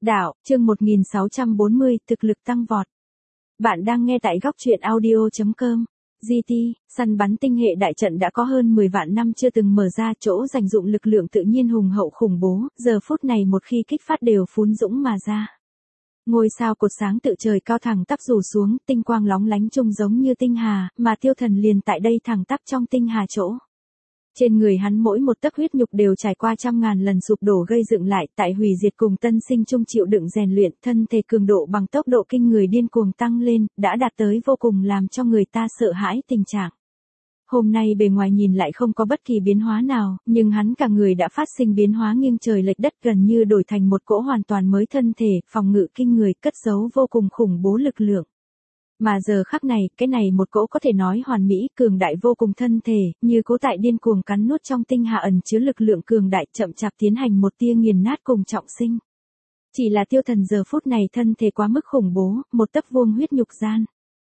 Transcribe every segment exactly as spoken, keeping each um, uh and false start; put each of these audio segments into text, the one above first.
Đạo, chương một nghìn sáu trăm bốn mươi, thực lực tăng vọt. Bạn đang nghe tại góc truyện audio chấm com. giê tê, săn bắn tinh hệ đại trận đã có hơn mười vạn năm chưa từng mở ra, chỗ dành dụng lực lượng tự nhiên hùng hậu khủng bố, giờ phút này một khi kích phát đều phún dũng mà ra. Ngôi sao cột sáng tự trời cao thẳng tắp rủ xuống, tinh quang lóng lánh trông giống như tinh hà, mà tiêu thần liền tại đây thẳng tắp trong tinh hà chỗ. Trên người hắn mỗi một tấc huyết nhục đều trải qua trăm ngàn lần sụp đổ gây dựng lại, tại hủy diệt cùng tân sinh chung chịu đựng rèn luyện, thân thể cường độ bằng tốc độ kinh người điên cuồng tăng lên, đã đạt tới vô cùng làm cho người ta sợ hãi tình trạng. Hôm nay bề ngoài nhìn lại không có bất kỳ biến hóa nào, nhưng hắn cả người đã phát sinh biến hóa nghiêng trời lệch đất, gần như đổi thành một cỗ hoàn toàn mới thân thể, phòng ngự kinh người, cất giấu vô cùng khủng bố lực lượng. Mà giờ khắc này, cái này một cỗ có thể nói hoàn mỹ, cường đại vô cùng thân thể, như cố tại điên cuồng cắn nuốt trong tinh hà ẩn chứa lực lượng cường đại, chậm chạp tiến hành một tia nghiền nát cùng trọng sinh. Chỉ là tiêu thần giờ phút này thân thể quá mức khủng bố, một tấc vuông huyết nhục gian.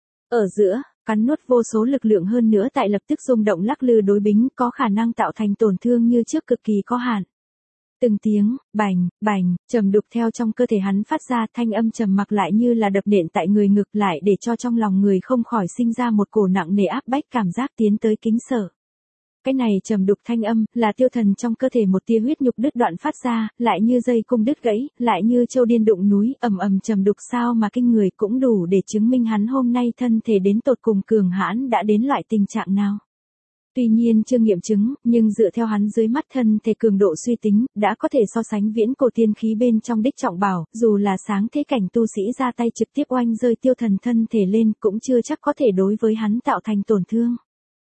Ở giữa, cắn nuốt vô số lực lượng hơn nữa tại lập tức rung động lắc lư đối bính, có khả năng tạo thành tổn thương như trước cực kỳ có hạn. Từng tiếng, bành, bành, trầm đục theo trong cơ thể hắn phát ra, thanh âm trầm mặc lại như là đập nện tại người ngực, lại để cho trong lòng người không khỏi sinh ra một cổ nặng nề áp bách, cảm giác tiến tới kính sợ. Cái này trầm đục thanh âm, là tiêu thần trong cơ thể một tia huyết nhục đứt đoạn phát ra, lại như dây cung đứt gãy, lại như châu điên đụng núi, ầm ầm trầm đục sao mà kinh người, cũng đủ để chứng minh hắn hôm nay thân thể đến tột cùng cường hãn đã đến loại tình trạng nào. Tuy nhiên chưa nghiệm chứng, nhưng dựa theo hắn dưới mắt thân thể cường độ suy tính, đã có thể so sánh viễn cổ tiên khí bên trong đích trọng bảo, dù là sáng thế cảnh tu sĩ ra tay trực tiếp oanh rơi tiêu thần thân thể lên, cũng chưa chắc có thể đối với hắn tạo thành tổn thương.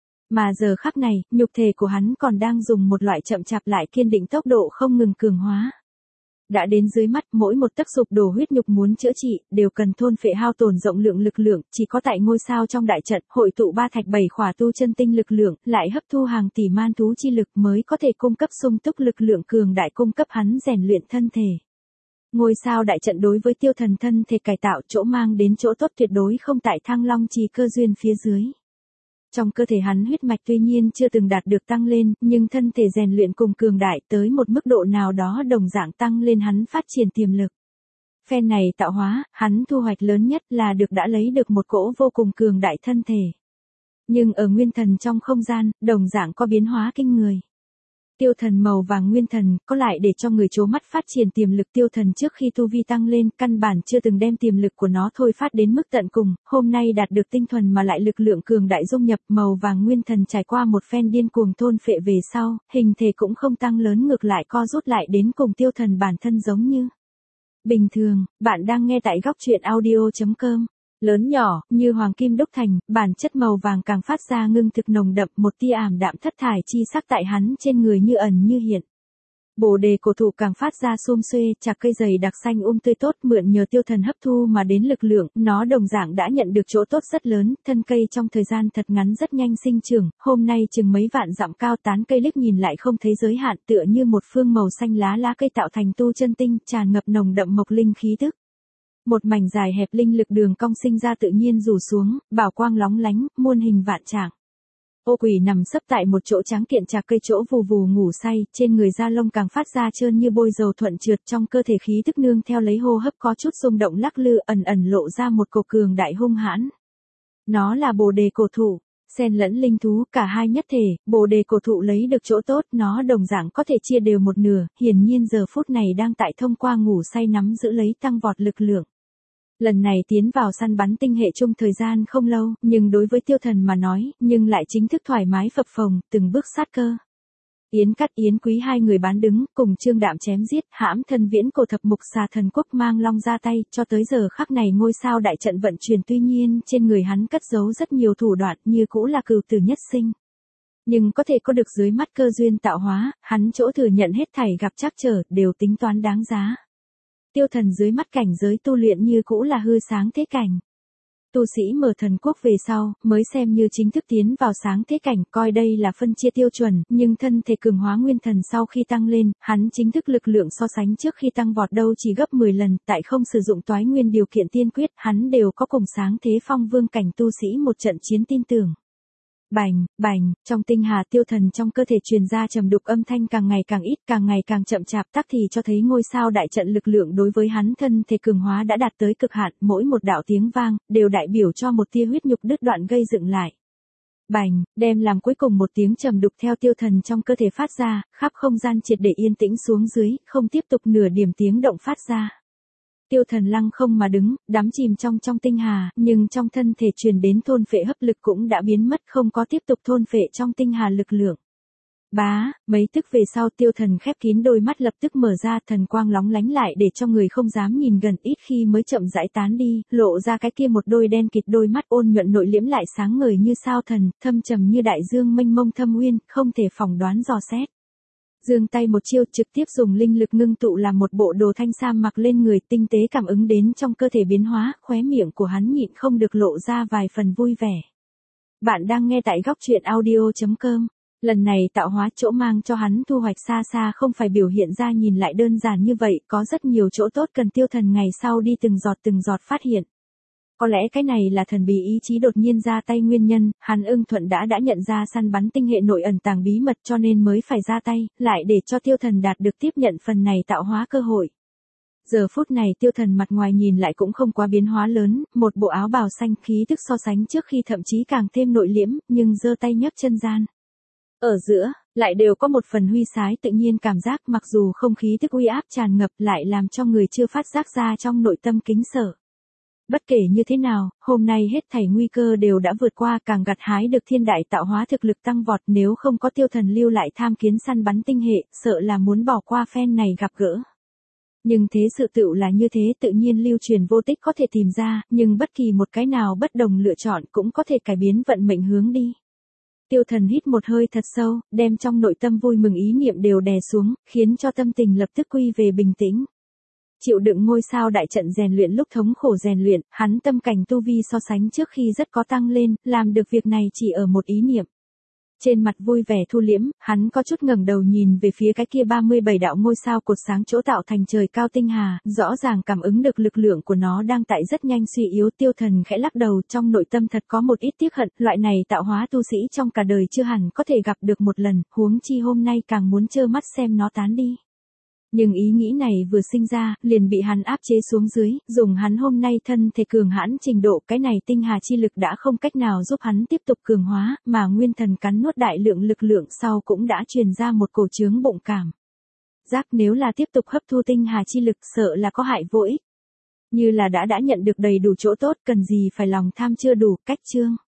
Mà giờ khắc này, nhục thể của hắn còn đang dùng một loại chậm chạp lại kiên định tốc độ không ngừng cường hóa. Đã đến dưới mắt, mỗi một tấc sụp đổ huyết nhục muốn chữa trị, đều cần thôn phệ hao tổn rộng lượng lực lượng, chỉ có tại ngôi sao trong đại trận, hội tụ ba thạch bảy khỏa tu chân tinh lực lượng, lại hấp thu hàng tỷ man thú chi lực mới có thể cung cấp sung túc lực lượng cường đại cung cấp hắn rèn luyện thân thể. Ngôi sao đại trận đối với tiêu thần thân thể cải tạo chỗ mang đến chỗ tốt tuyệt đối không tại Thăng Long trì cơ duyên phía dưới. Trong cơ thể hắn huyết mạch tuy nhiên chưa từng đạt được tăng lên, nhưng thân thể rèn luyện cùng cường đại tới một mức độ nào đó đồng dạng tăng lên hắn phát triển tiềm lực. Phen này tạo hóa, hắn thu hoạch lớn nhất là được đã lấy được một cỗ vô cùng cường đại thân thể. Nhưng ở nguyên thần trong không gian, đồng dạng có biến hóa kinh người. Tiêu thần màu vàng nguyên thần, có lại để cho người chố mắt phát triển tiềm lực. Tiêu thần trước khi tu vi tăng lên, căn bản chưa từng đem tiềm lực của nó thôi phát đến mức tận cùng, hôm nay đạt được tinh thuần mà lại lực lượng cường đại dung nhập. Màu vàng nguyên thần trải qua một phen điên cuồng thôn phệ về sau, hình thể cũng không tăng lớn, ngược lại co rút lại đến cùng tiêu thần bản thân giống như bình thường. Bạn đang nghe tại góc truyện audio chấm com. Lớn nhỏ, như hoàng kim đúc thành, bản chất màu vàng càng phát ra ngưng thực nồng đậm, một tia ảm đạm thất thải chi sắc tại hắn trên người như ẩn như hiện. Bồ đề cổ thụ càng phát ra xum xuê, chạc cây dày đặc xanh um tươi tốt, mượn nhờ tiêu thần hấp thu mà đến lực lượng, nó đồng dạng đã nhận được chỗ tốt rất lớn, thân cây trong thời gian thật ngắn rất nhanh sinh trưởng, hôm nay chừng mấy vạn dặm cao, tán cây liếc nhìn lại không thấy giới hạn, tựa như một phương màu xanh lá lá cây tạo thành tu chân tinh, tràn ngập nồng đậm mộc linh khí tức. Một mảnh dài hẹp linh lực đường cong sinh ra tự nhiên rủ xuống, bảo quang lóng lánh, muôn hình vạn trạng. Ô quỷ nằm sấp tại một chỗ trắng kiện trạc cây chỗ vù vù ngủ say, trên người da lông càng phát ra trơn như bôi dầu thuận trượt, trong cơ thể khí tức nương theo lấy hô hấp có chút rung động lắc lư, ẩn ẩn lộ ra một cổ cường đại hung hãn. Nó là bồ đề cổ thụ, xen lẫn linh thú, cả hai nhất thể, bồ đề cổ thụ lấy được chỗ tốt, nó đồng dạng có thể chia đều một nửa, hiển nhiên giờ phút này đang tại thông qua ngủ say nắm giữ lấy tăng vọt lực lượng. Lần này tiến vào săn bắn tinh hệ chung thời gian không lâu, nhưng đối với tiêu thần mà nói, nhưng lại chính thức thoải mái phập phồng, từng bước sát cơ. Yến Cắt Yến Quý hai người bán đứng, cùng Trương Đạm chém giết, hãm thân viễn cổ thập mục xà thần quốc mang long ra tay, cho tới giờ khắc này ngôi sao đại trận vận chuyển, tuy nhiên trên người hắn cất giấu rất nhiều thủ đoạn, như cũ là cừu tử nhất sinh. Nhưng có thể có được dưới mắt cơ duyên tạo hóa, hắn chỗ thừa nhận hết thảy gặp trắc trở, đều tính toán đáng giá. Tiêu thần dưới mắt cảnh giới tu luyện như cũ là hư sáng thế cảnh. Tu sĩ mở thần quốc về sau, mới xem như chính thức tiến vào sáng thế cảnh, coi đây là phân chia tiêu chuẩn, nhưng thân thể cường hóa nguyên thần sau khi tăng lên, hắn chính thức lực lượng so sánh trước khi tăng vọt đâu chỉ gấp mười lần, tại không sử dụng toái nguyên điều kiện tiên quyết, hắn đều có cùng sáng thế phong vương cảnh tu sĩ một trận chiến tin tưởng. Bành, bành, trong tinh hà Tiêu Thần trong cơ thể truyền ra trầm đục âm thanh càng ngày càng ít, càng ngày càng chậm chạp, tắc thì cho thấy ngôi sao đại trận lực lượng đối với hắn thân thể cường hóa đã đạt tới cực hạn, mỗi một đạo tiếng vang đều đại biểu cho một tia huyết nhục đứt đoạn gây dựng lại. Bành, đem làm cuối cùng một tiếng trầm đục theo Tiêu Thần trong cơ thể phát ra, khắp không gian triệt để yên tĩnh xuống dưới, không tiếp tục nửa điểm tiếng động phát ra. Tiêu Thần lăng không mà đứng, đắm chìm trong trong tinh hà, nhưng trong thân thể truyền đến thôn phệ hấp lực cũng đã biến mất, không có tiếp tục thôn phệ trong tinh hà lực lượng. Bá, mấy tức về sau Tiêu Thần khép kín đôi mắt lập tức mở ra, thần quang lóng lánh lại để cho người không dám nhìn gần, ít khi mới chậm rãi tán đi, lộ ra cái kia một đôi đen kịt đôi mắt ôn nhuận nội liễm lại sáng ngời như sao thần, thâm trầm như đại dương mênh mông thâm uyên, không thể phỏng đoán dò xét. Giương tay một chiêu trực tiếp dùng linh lực ngưng tụ làm một bộ đồ thanh sam mặc lên người, tinh tế cảm ứng đến trong cơ thể biến hóa, khóe miệng của hắn nhịn không được lộ ra vài phần vui vẻ. Bạn đang nghe tại góc truyện audio chấm com. Lần này tạo hóa chỗ mang cho hắn thu hoạch xa xa không phải biểu hiện ra nhìn lại đơn giản như vậy, có rất nhiều chỗ tốt cần Tiêu Thần ngày sau đi từng giọt từng giọt phát hiện. Có lẽ cái này là thần bí ý chí đột nhiên ra tay nguyên nhân, hắn ưng thuận đã đã nhận ra săn bắn tinh hệ nội ẩn tàng bí mật cho nên mới phải ra tay, lại để cho Tiêu Thần đạt được tiếp nhận phần này tạo hóa cơ hội. Giờ phút này Tiêu Thần mặt ngoài nhìn lại cũng không quá biến hóa lớn, một bộ áo bào xanh khí tức so sánh trước khi thậm chí càng thêm nội liễm, nhưng giơ tay nhấc chân gian. Ở giữa, lại đều có một phần huy sái tự nhiên cảm giác, mặc dù không khí tức uy áp tràn ngập lại làm cho người chưa phát giác ra trong nội tâm kính sợ. Bất kể như thế nào, hôm nay hết thảy nguy cơ đều đã vượt qua, càng gặt hái được thiên đại tạo hóa thực lực tăng vọt, nếu không có Tiêu Thần lưu lại tham kiến săn bắn tinh hệ, sợ là muốn bỏ qua phen này gặp gỡ. Nhưng thế sự tựu là như thế, tự nhiên lưu truyền vô tích có thể tìm ra, nhưng bất kỳ một cái nào bất đồng lựa chọn cũng có thể cải biến vận mệnh hướng đi. Tiêu Thần hít một hơi thật sâu, đem trong nội tâm vui mừng ý niệm đều đè xuống, khiến cho tâm tình lập tức quy về bình tĩnh. Chịu đựng ngôi sao đại trận rèn luyện lúc thống khổ rèn luyện, hắn tâm cảnh tu vi so sánh trước khi rất có tăng lên, làm được việc này chỉ ở một ý niệm. Trên mặt vui vẻ thu liễm, hắn có chút ngẩng đầu nhìn về phía cái kia ba mươi bảy đạo ngôi sao cột sáng chỗ tạo thành trời cao tinh hà, rõ ràng cảm ứng được lực lượng của nó đang tại rất nhanh suy yếu. Tiêu Thần khẽ lắc đầu, trong nội tâm thật có một ít tiếc hận, loại này tạo hóa tu sĩ trong cả đời chưa hẳn có thể gặp được một lần, huống chi hôm nay càng muốn trơ mắt xem nó tán đi. Nhưng ý nghĩ này vừa sinh ra, liền bị hắn áp chế xuống dưới, dùng hắn hôm nay thân thể cường hãn trình độ, cái này tinh hà chi lực đã không cách nào giúp hắn tiếp tục cường hóa, mà nguyên thần cắn nuốt đại lượng lực lượng sau cũng đã truyền ra một cổ chướng bụng cảm. Giác nếu là tiếp tục hấp thu tinh hà chi lực sợ là có hại vô ích. Như là đã đã nhận được đầy đủ chỗ tốt, cần gì phải lòng tham chưa đủ, cách chương.